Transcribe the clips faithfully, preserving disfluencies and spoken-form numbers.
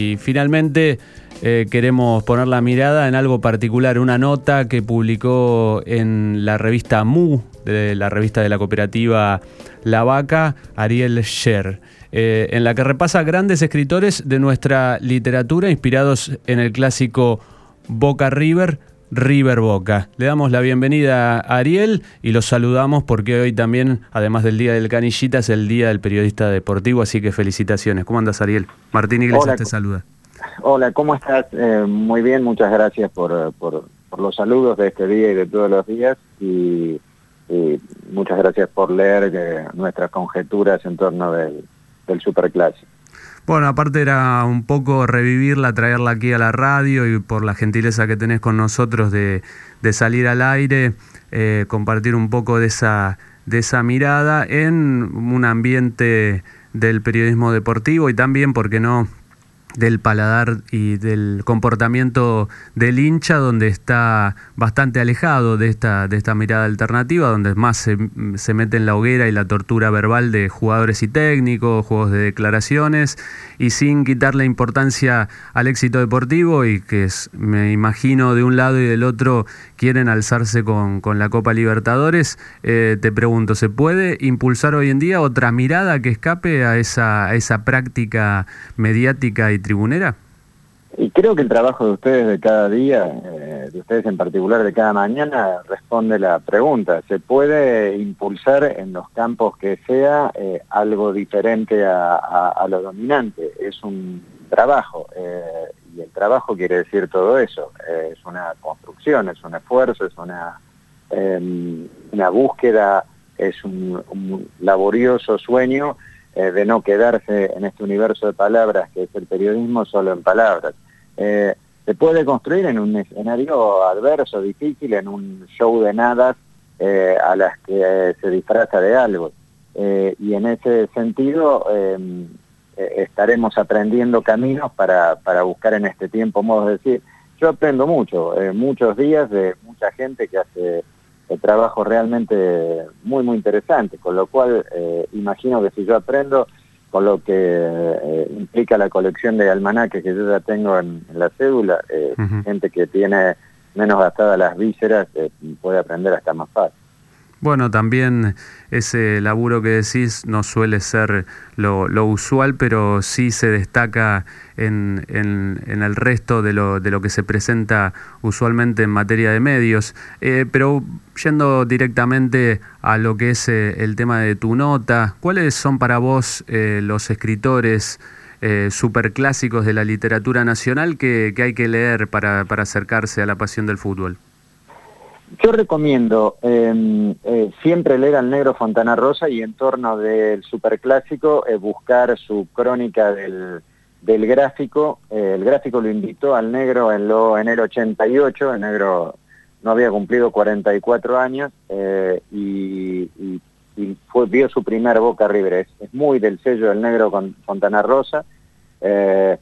Y finalmente eh, queremos poner la mirada en algo particular, una nota que publicó en la revista M U, de la revista de la cooperativa La Vaca, Ariel Sher, eh, en la que repasa grandes escritores de nuestra literatura inspirados en el clásico Boca River, River Boca. Le damos la bienvenida a Ariel y los saludamos porque hoy también, además del Día del Canillita, es el Día del Periodista Deportivo, así que felicitaciones. ¿Cómo andas, Ariel? Martín Iglesias Hola, te saluda. Hola, ¿cómo estás? Eh, muy bien, muchas gracias por, por, por los saludos de este día y de todos los días y, y muchas gracias por leer eh, nuestras conjeturas en torno del, del Superclásico. Bueno, aparte era un poco revivirla, traerla aquí a la radio y por la gentileza que tenés con nosotros de, de salir al aire, eh, compartir un poco de esa, de esa mirada en un ambiente del periodismo deportivo y también, ¿por qué no?, del paladar y del comportamiento del hincha, donde está bastante alejado de esta, de esta mirada alternativa, donde más se, se mete en la hoguera y la tortura verbal de jugadores y técnicos, juegos de declaraciones, y sin quitarle importancia al éxito deportivo, y que es, me imagino de un lado y del otro quieren alzarse con, con la Copa Libertadores. Eh, te pregunto, ¿se puede impulsar hoy en día otra mirada que escape a esa, a esa práctica mediática y tribunera? Y creo que el trabajo de ustedes de cada día, eh, de ustedes en particular de cada mañana, responde la pregunta. ¿Se puede impulsar en los campos que sea eh, algo diferente a, a, a lo dominante? Es un trabajo, eh, y el trabajo quiere decir todo eso. Eh, es una construcción, es un esfuerzo, es una, eh, una búsqueda, es un, un laborioso sueño Eh, de no quedarse en este universo de palabras que es el periodismo solo en palabras. Eh, se puede construir en un escenario adverso, difícil, en un show de nadas eh, a las que eh, se disfraza de algo. Eh, y en ese sentido eh, eh, estaremos aprendiendo caminos para, para buscar en este tiempo modos de decir. Yo aprendo mucho, eh, muchos días de mucha gente que hace el trabajo realmente muy, muy interesante, con lo cual eh, imagino que si yo aprendo con lo que eh, implica la colección de almanaques que yo ya tengo en, en la cédula, eh, uh-huh. gente que tiene menos gastadas las vísceras eh, puede aprender hasta más fácil. Bueno, también ese laburo que decís no suele ser lo, lo usual, pero sí se destaca en, en, en el resto de lo, de lo que se presenta usualmente en materia de medios. Eh, pero yendo directamente a lo que es eh, el tema de tu nota, ¿cuáles son para vos eh, los escritores eh, superclásicos de la literatura nacional que, que hay que leer para, para acercarse a la pasión del fútbol? Yo recomiendo eh, eh, siempre leer al negro Fontana Rosa y en torno del Superclásico eh, buscar su crónica del, del gráfico. Eh, el gráfico lo invitó al negro en, lo, en el ochenta y ocho, el negro no había cumplido cuarenta y cuatro años eh, y, y, y fue, vio su primer Boca River. Es, es muy del sello del negro con Fontana Rosa. Eh,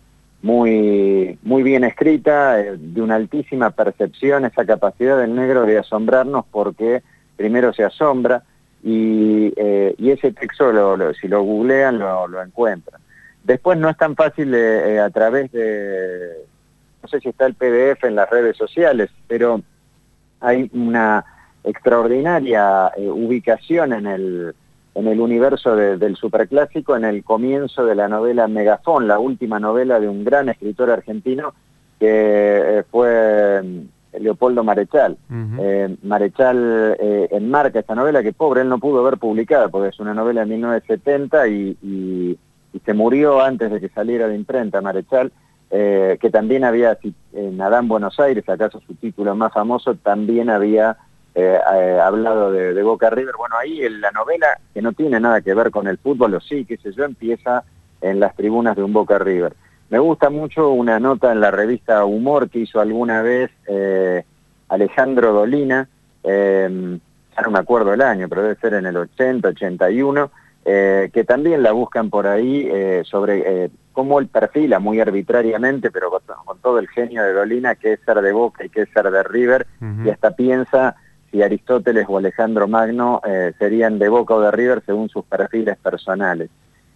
muy muy bien escrita, eh, de una altísima percepción, esa capacidad del negro de asombrarnos porque primero se asombra y, eh, y ese texto, lo, lo, si lo googlean, lo, lo encuentran. Después no es tan fácil eh, eh, a través de, no sé si está el P D F en las redes sociales, pero hay una extraordinaria eh, ubicación en el en el universo de, del Superclásico, en el comienzo de la novela Megafón, la última novela de un gran escritor argentino que eh, fue Leopoldo Marechal. Uh-huh. eh, Marechal eh, enmarca esta novela que, pobre, él no pudo ver publicada, porque es una novela de mil novecientos setenta y, y, y se murió antes de que saliera de imprenta Marechal, eh, que también había, en Adán Buenos Aires, acaso su título más famoso, también había Eh, eh, hablado de, de Boca River. Bueno, ahí en la novela, que no tiene nada que ver con el fútbol, o sí, qué sé yo, empieza en las tribunas de un Boca River. Me gusta mucho una nota en la revista Humor que hizo alguna vez eh, Alejandro Dolina, eh, ya no me acuerdo el año, pero debe ser en el ochenta, ochenta y uno, eh, que también la buscan por ahí eh, sobre eh, cómo él perfila muy arbitrariamente, pero con, con todo el genio de Dolina, qué es ser de Boca y qué es ser de River, uh-huh. y hasta piensa si Aristóteles o Alejandro Magno eh, serían de Boca o de River según sus perfiles personales.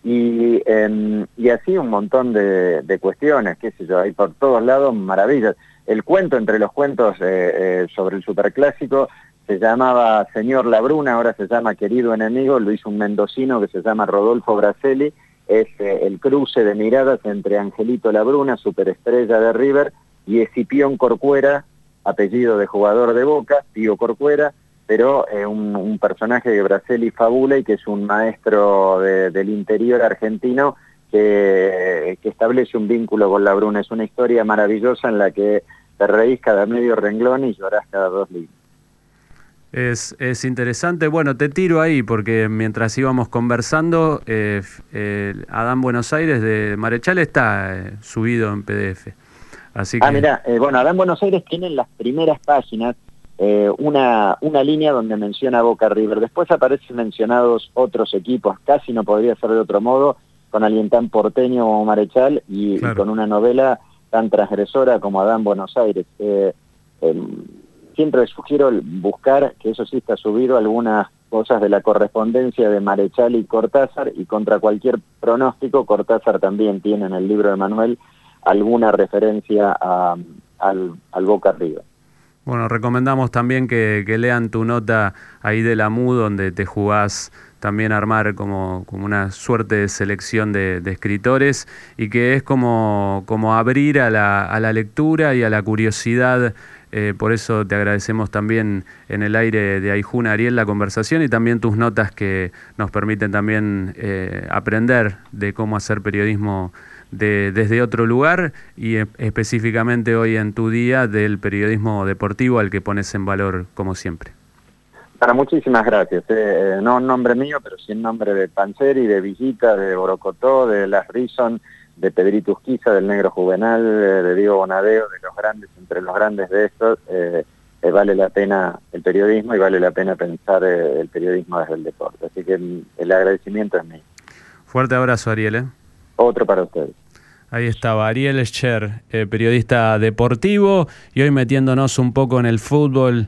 y, eh, y así un montón de, de cuestiones, qué sé yo, hay por todos lados maravillas. El cuento, entre los cuentos eh, eh, sobre el Superclásico, se llamaba Señor Labruna, ahora se llama Querido Enemigo, lo hizo un mendocino que se llama Rodolfo Braselli, es eh, el cruce de miradas entre Angelito Labruna, superestrella de River, y Escipión Corcuera, apellido de jugador de Boca, Pío Corcuera, pero eh, un, un personaje que Braselli fabula y que es un maestro de, del interior argentino que, que establece un vínculo con Labruna. Es una historia maravillosa en la que te reís cada medio renglón y llorás cada dos líneas. Es, es interesante. Bueno, te tiro ahí porque mientras íbamos conversando, eh, eh, Adán Buenos Aires de Marechal está eh, subido en P D F. Así que... Ah, mira, eh, bueno, Adán Buenos Aires tiene en las primeras páginas eh, una, una línea donde menciona Boca River. Después aparecen mencionados otros equipos, casi no podría ser de otro modo, con alguien tan porteño como Marechal y, claro, y con una novela tan transgresora como Adán Buenos Aires. Eh, eh, siempre sugiero buscar, que eso sí está subido, algunas cosas de la correspondencia de Marechal y Cortázar, y contra cualquier pronóstico, Cortázar también tiene en el libro de Manuel alguna referencia a, al, al Boca River. Bueno, recomendamos también que, que lean tu nota ahí de la M U, donde te jugás también armar como, como una suerte de selección de, de escritores, y que es como, como abrir a la, a la lectura y a la curiosidad. Eh, por eso te agradecemos también en el aire de Aijuna, Ariel, la conversación y también tus notas que nos permiten también eh, aprender de cómo hacer periodismo de, desde otro lugar y eh, específicamente hoy en tu día del periodismo deportivo al que pones en valor como siempre. Para muchísimas gracias. Eh, no en nombre mío, pero sí en nombre de Panzeri, de Villita, de Borocotó, de Las Rison, de Pedrito Usquiza, del Negro Juvenal, de Diego Bonadeo, de los grandes, entre los grandes de estos, eh, eh, vale la pena el periodismo y vale la pena pensar eh, el periodismo desde el deporte. Así que el, el agradecimiento es mío. Fuerte abrazo, Ariel. ¿eh? Otro para ustedes. Ahí estaba Ariel Scher, eh, periodista deportivo, y hoy metiéndonos un poco en el fútbol